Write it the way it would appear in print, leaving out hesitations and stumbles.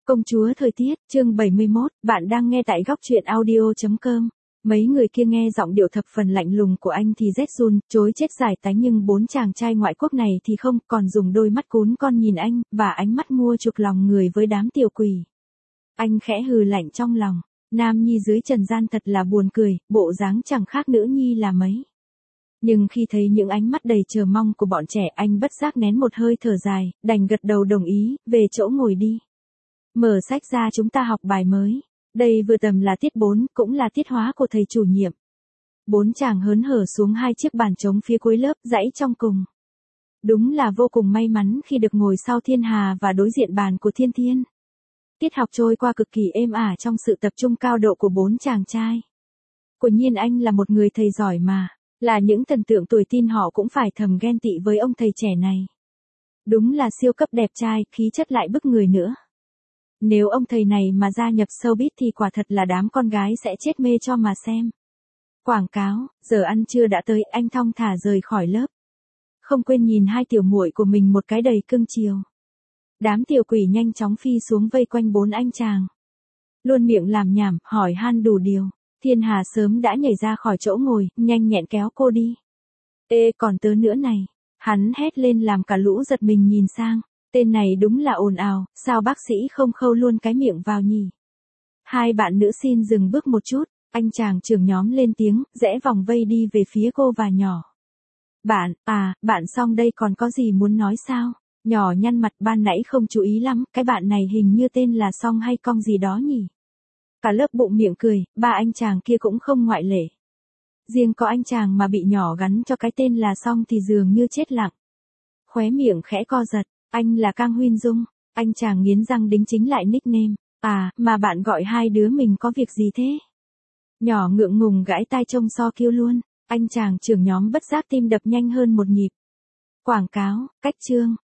Công chúa thời tiết, chương 71, bạn đang nghe tại góc truyện audio.com. Mấy người kia nghe giọng điệu thập phần lạnh lùng của anh thì rét run, trối chết giải tánh, nhưng bốn chàng trai ngoại quốc này thì không, còn dùng đôi mắt cún con nhìn anh, và ánh mắt mua chuộc lòng người với đám tiểu quỷ. Anh khẽ hừ lạnh trong lòng, nam nhi dưới trần gian thật là buồn cười, bộ dáng chẳng khác nữ nhi là mấy. Nhưng khi thấy những ánh mắt đầy chờ mong của bọn trẻ, anh bất giác nén một hơi thở dài, đành gật đầu đồng ý, về chỗ ngồi đi. Mở sách ra, chúng ta học bài mới. Đây vừa tầm là tiết 4, cũng là tiết hóa của thầy chủ nhiệm. Bốn chàng hớn hở xuống hai chiếc bàn trống phía cuối lớp, dãy trong cùng. Đúng là vô cùng may mắn khi được ngồi sau Thiên Hà và đối diện bàn của Thiên Thiên. Tiết học trôi qua cực kỳ êm ả trong sự tập trung cao độ của bốn chàng trai. Quả nhiên anh là một người thầy giỏi mà, là những thần tượng tuổi teen họ cũng phải thầm ghen tị với ông thầy trẻ này. Đúng là siêu cấp đẹp trai, khí chất lại bức người nữa. Nếu ông thầy này mà gia nhập showbiz thì quả thật là đám con gái sẽ chết mê cho mà xem. Quảng cáo, giờ ăn trưa đã tới, anh thong thả rời khỏi lớp. Không quên nhìn hai tiểu muội của mình một cái đầy cưng chiều. Đám tiểu quỷ nhanh chóng phi xuống vây quanh bốn anh chàng. Luôn miệng làm nhảm, hỏi han đủ điều. Thiên Hà sớm đã nhảy ra khỏi chỗ ngồi, nhanh nhẹn kéo cô đi. Ê, còn tớ nữa này. Hắn hét lên làm cả lũ giật mình nhìn sang. Tên này đúng là ồn ào, sao bác sĩ không khâu luôn cái miệng vào nhỉ? Hai bạn nữ xin dừng bước một chút, anh chàng trưởng nhóm lên tiếng, rẽ vòng vây đi về phía cô và nhỏ. Bạn xong đây còn có gì muốn nói sao? Nhỏ nhăn mặt, ban nãy không chú ý lắm, cái bạn này hình như tên là Song hay Cong gì đó nhỉ? Cả lớp bụng miệng cười, ba anh chàng kia cũng không ngoại lệ. Riêng có anh chàng mà bị nhỏ gắn cho cái tên là Song thì dường như chết lặng. Khóe miệng khẽ co giật. Anh là Cang Huyên Dung, anh chàng nghiến răng đính chính lại nickname. Mà bạn gọi hai đứa mình có việc gì thế? Nhỏ ngượng ngùng gãi tai trông so kêu luôn, anh chàng trưởng nhóm bất giác tim đập nhanh hơn một nhịp. Quảng cáo, cách chương,